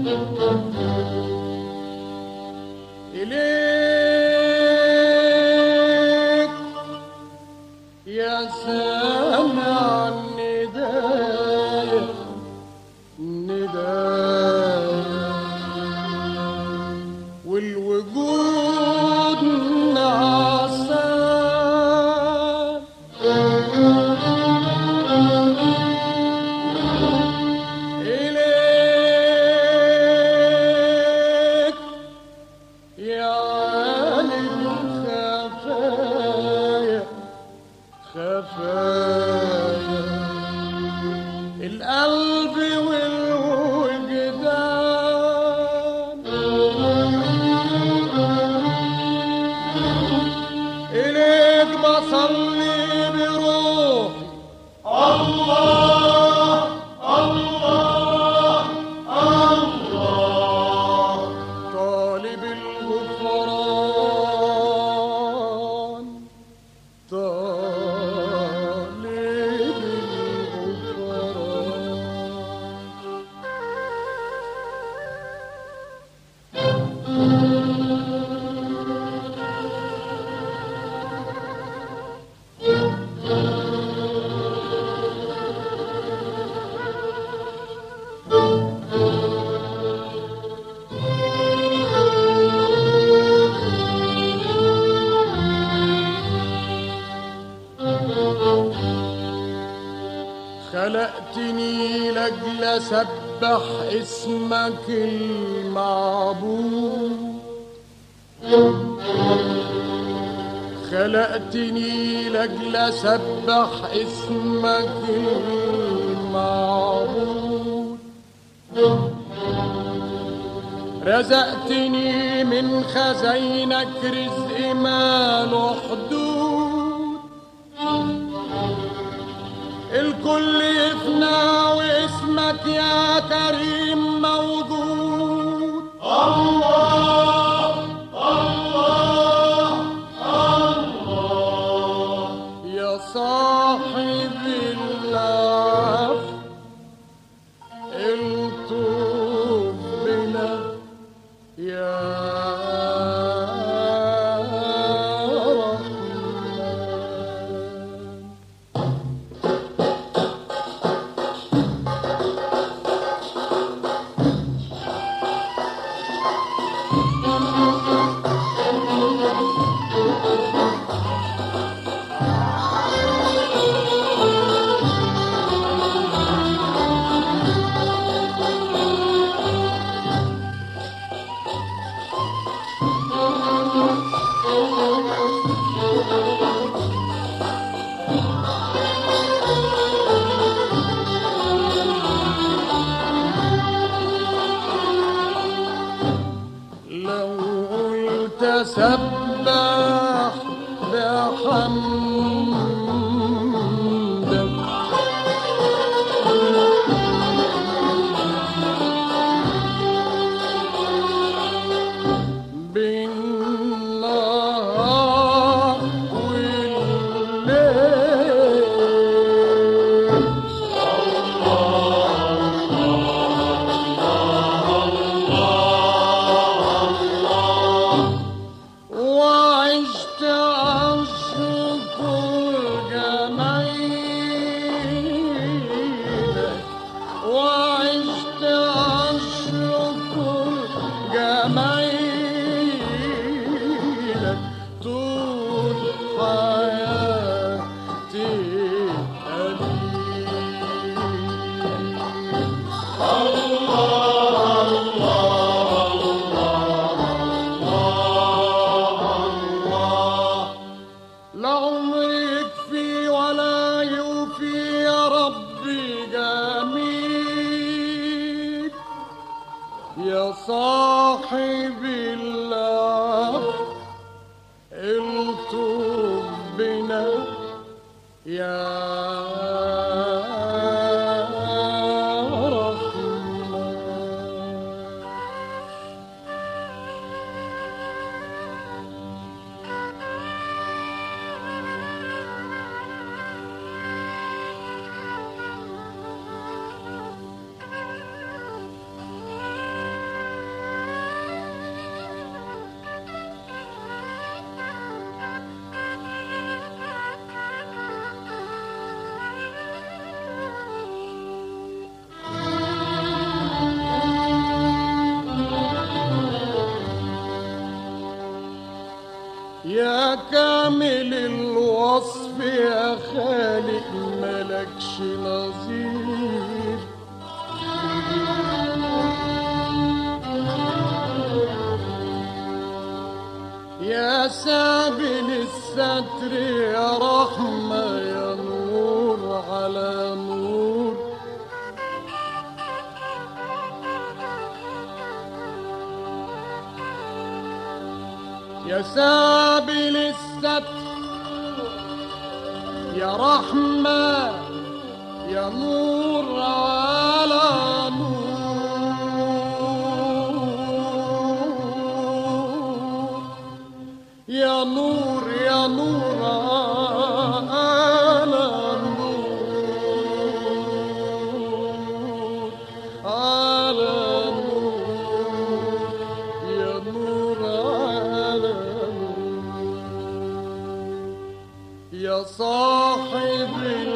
إليك يا سامع النداء النداء والوجود نعسان إليك يا عالم خفايا خفايا القلب والوجدان إليك بصلي بروحي الله الله الله طالب الغفران طالب خلقتني لأجل أسبح اسمك المعبود خلقتني لأجل أسبح اسمك المعبود رزقتني من خزينك رزق ما له حدود الكل يفنى واسمك يا كريم موجود الله الله الله يا صاحب العفو الطوب بنا يا سبح بحمدك بالنهار والليل وعشت أشكر يا كامل الوصف يا خالق ملكش نظير. يا سابل الستر يا رحمة يا نور على نور. يا سابل الستر يا رحمة يا نور على نور. يا نور يا نور على نور على نور. يا نور على نور. يا صاحب